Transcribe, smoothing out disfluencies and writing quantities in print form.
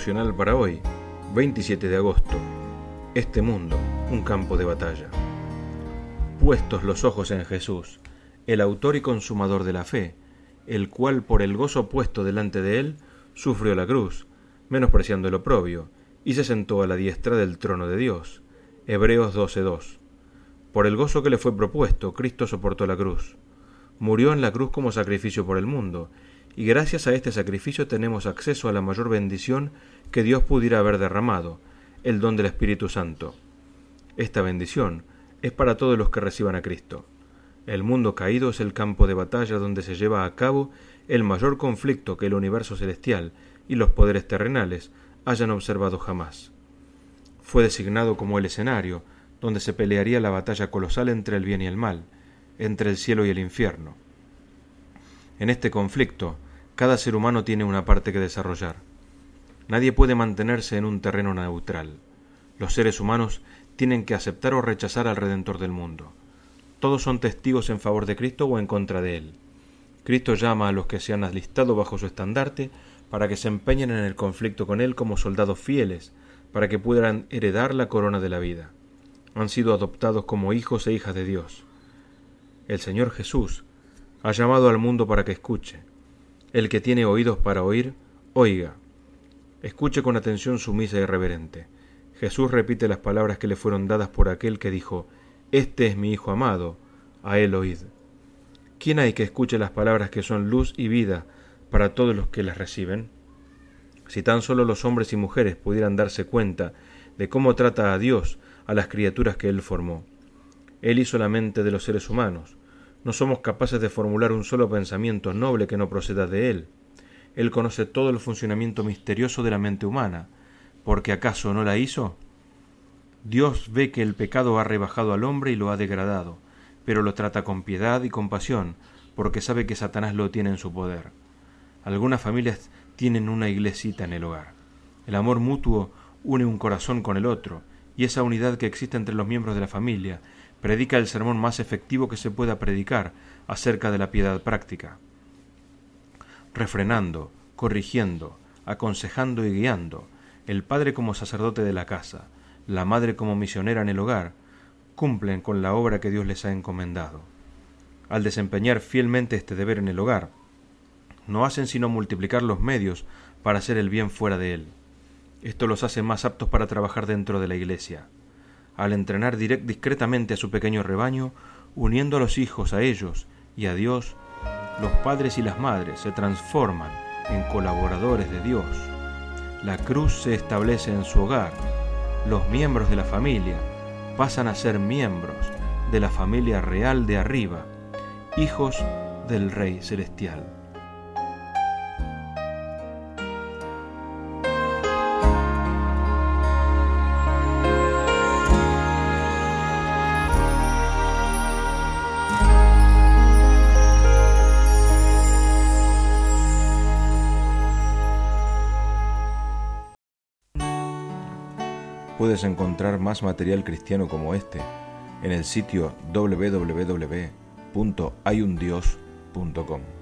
devocional para hoy, 27 de agosto. Este mundo, un campo de batalla. Puestos los ojos en Jesús, el autor y consumador de la fe, el cual por el gozo puesto delante de él, sufrió la cruz, menospreciando el oprobio, y se sentó a la diestra del trono de Dios. Hebreos 12:2. Por el gozo que le fue propuesto, Cristo soportó la cruz. Murió en la cruz como sacrificio por el mundo, y gracias a este sacrificio tenemos acceso a la mayor bendición que Dios pudiera haber derramado, el don del Espíritu Santo. Esta bendición es para todos los que reciban a Cristo. El mundo caído es el campo de batalla donde se lleva a cabo el mayor conflicto que el universo celestial y los poderes terrenales hayan observado jamás. Fue designado como el escenario donde se pelearía la batalla colosal entre el bien y el mal, entre el cielo y el infierno. En este conflicto, cada ser humano tiene una parte que desarrollar. Nadie puede mantenerse en un terreno neutral. Los seres humanos tienen que aceptar o rechazar al Redentor del mundo. Todos son testigos en favor de Cristo o en contra de Él. Cristo llama a los que se han alistado bajo su estandarte para que se empeñen en el conflicto con Él como soldados fieles, para que puedan heredar la corona de la vida. Han sido adoptados como hijos e hijas de Dios. El Señor Jesús ha llamado al mundo para que escuche. El que tiene oídos para oír, oiga. Escuche con atención sumisa y reverente. Jesús repite las palabras que le fueron dadas por aquel que dijo: «Este es mi Hijo amado, a él oíd». ¿Quién hay que escuche las palabras que son luz y vida para todos los que las reciben? Si tan solo los hombres y mujeres pudieran darse cuenta de cómo trata a Dios a las criaturas que Él formó. Él hizo la mente de los seres humanos. No somos capaces de formular un solo pensamiento noble que no proceda de Él. Él conoce todo el funcionamiento misterioso de la mente humana, porque ¿acaso no la hizo? Dios ve que el pecado ha rebajado al hombre y lo ha degradado, pero lo trata con piedad y compasión, porque sabe que Satanás lo tiene en su poder. Algunas familias tienen una iglesita en el hogar. El amor mutuo une un corazón con el otro, y esa unidad que existe entre los miembros de la familia predica el sermón más efectivo que se pueda predicar acerca de la piedad práctica. Refrenando, corrigiendo, aconsejando y guiando, el padre como sacerdote de la casa, la madre como misionera en el hogar, cumplen con la obra que Dios les ha encomendado. Al desempeñar fielmente este deber en el hogar, no hacen sino multiplicar los medios para hacer el bien fuera de él. Esto los hace más aptos para trabajar dentro de la iglesia. Al entrenar discretamente a su pequeño rebaño, uniendo a los hijos a ellos y a Dios, los padres y las madres se transforman en colaboradores de Dios. La cruz se establece en su hogar. Los miembros de la familia pasan a ser miembros de la familia real de arriba, hijos del Rey Celestial. Puedes encontrar más material cristiano como este en el sitio www.hayundios.com.